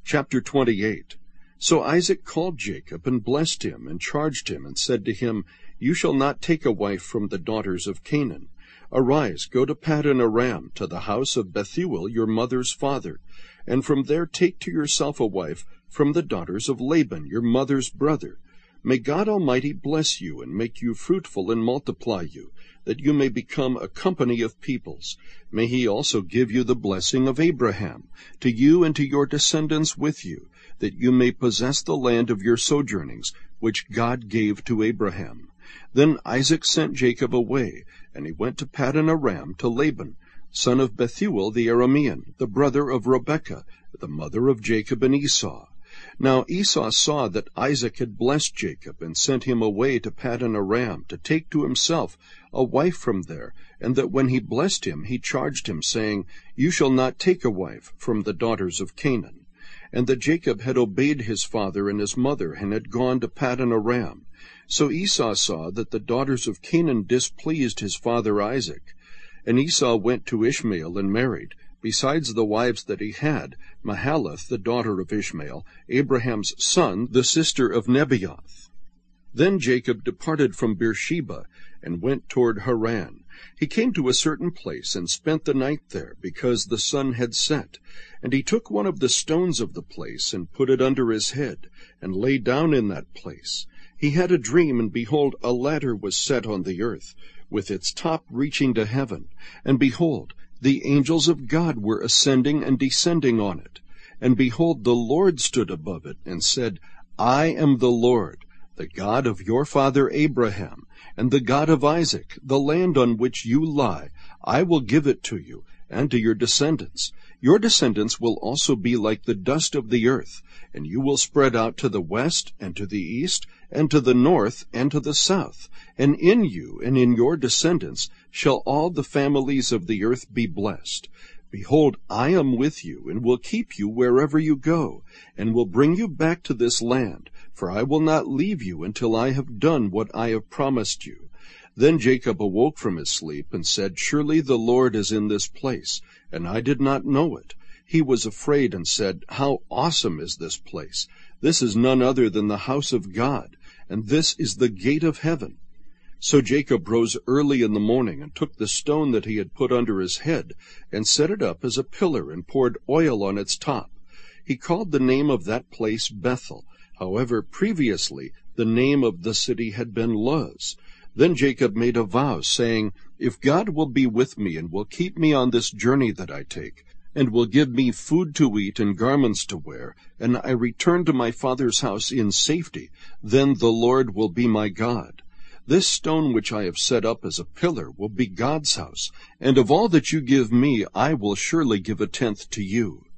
Chapter 28. So Isaac called Jacob and blessed him and charged him and said to him, You shall not take a wife from the daughters of Canaan. Arise, go to Paddan Aram, to the house of Bethuel your mother's father, and from there take to yourself a wife from the daughters of Laban your mother's brother. May God Almighty bless you and make you fruitful and multiply you, that you may become a company of peoples. May he also give you the blessing of Abraham, to you and to your descendants with you, that you may possess the land of your sojournings, which God gave to Abraham. Then Isaac sent Jacob away, and he went to Paddan Aram to Laban, son of Bethuel the Aramean, the brother of Rebekah, the mother of Jacob and Esau. Now Esau saw that Isaac had blessed Jacob, and sent him away to Paddan Aram to take to himself a wife from there, and that when he blessed him, he charged him, saying, You shall not take a wife from the daughters of Canaan. And that Jacob had obeyed his father and his mother, and had gone to Paddan Aram. So Esau saw that the daughters of Canaan displeased his father Isaac. And Esau went to Ishmael and married, besides the wives that he had, Mahalath, the daughter of Ishmael, Abraham's son, the sister of Nebaioth. Then Jacob departed from Beersheba, and went toward Haran. He came to a certain place, and spent the night there, because the sun had set. And he took one of the stones of the place, and put it under his head, and lay down in that place. He had a dream, and behold, a ladder was set on the earth, with its top reaching to heaven. And behold, the angels of God were ascending and descending on it. And behold, the Lord stood above it, and said, I am the Lord, the God of your father Abraham, and the God of Isaac. The land on which you lie, I will give it to you, and to your descendants. Your descendants will also be like the dust of the earth, and you will spread out to the west, and to the east, and to the north, and to the south. And in you and in your descendants shall all the families of the earth be blessed. Behold, I am with you, and will keep you wherever you go, and will bring you back to this land, for I will not leave you until I have done what I have promised you. Then Jacob awoke from his sleep, and said, Surely the Lord is in this place, and I did not know it. He was afraid, and said, How awesome is this place! This is none other than the house of God, and this is the gate of heaven. So Jacob rose early in the morning, and took the stone that he had put under his head, and set it up as a pillar, and poured oil on its top. He called the name of that place Bethel. However, previously the name of the city had been Luz. Then Jacob made a vow, saying, If God will be with me, and will keep me on this journey that I take, and will give me food to eat and garments to wear, and I return to my father's house in safety, then the Lord will be my God. This stone which I have set up as a pillar will be God's house, and of all that you give me I will surely give a tenth to you.